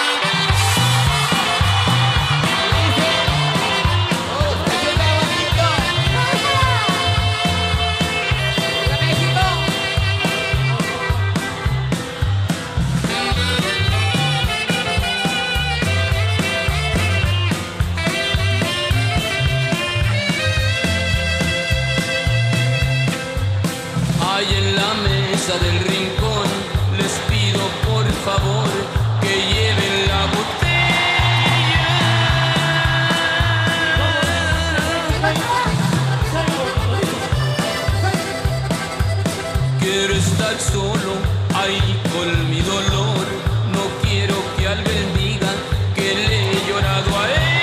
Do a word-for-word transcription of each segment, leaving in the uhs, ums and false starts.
Del rincón, les pido por favor que lleven la botella. Quiero estar solo ahí con mi dolor. No quiero que alguien diga que le he llorado a ella.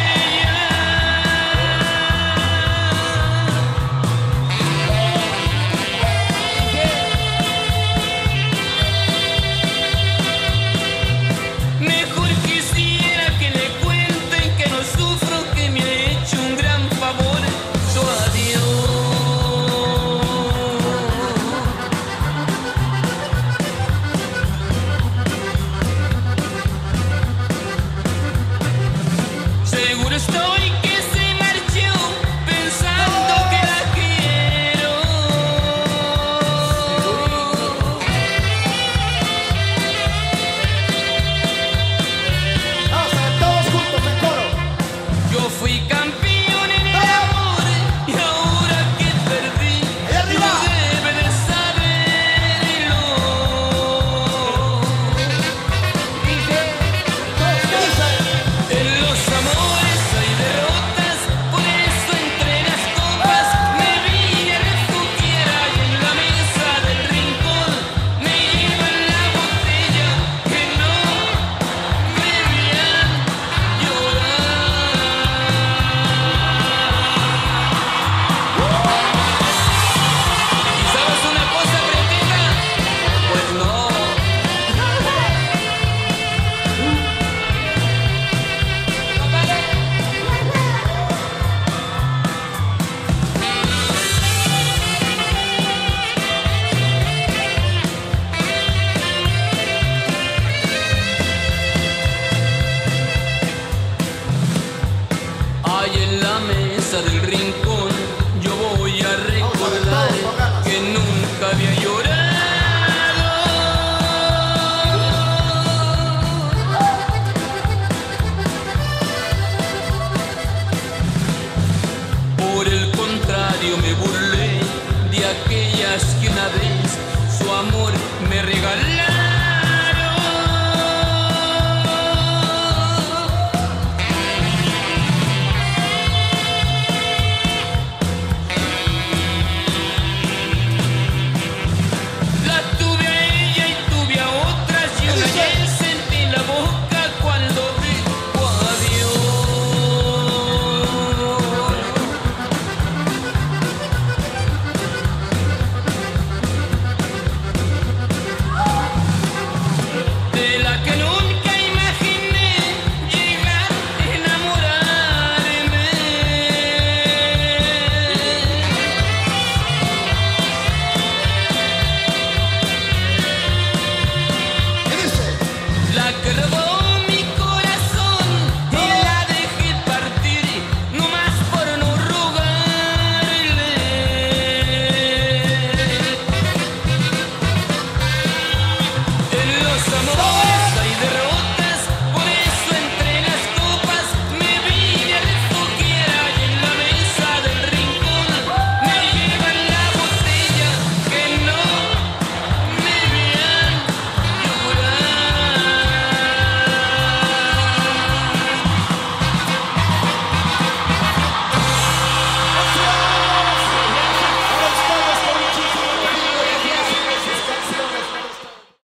Estoy que se marchó pensando que la quiero. Vamos a ver todos juntos en coro. Yo fui campeón en el amor y ahora que perdí, arriba. tú debes de saberlo. En los amores hay derrotas, por eso entre las copas me vine a refugiar. Ahí en la mesa del rincón me llevan la botella que no me vean llorar. ¿Y sabes una cosa, Pretica? Pues no. Ahí en la mesa del rincón yo voy a recordar que nunca había llorado. Por el contrario me burlé de aquellas que una vez su amor me regalaron. La tuve a ella y tuve a otras y una vez sentí la boca cuando dijo adiós. De la que nunca imaginé llegar a enamorarme. ¿Qué dice? La que robó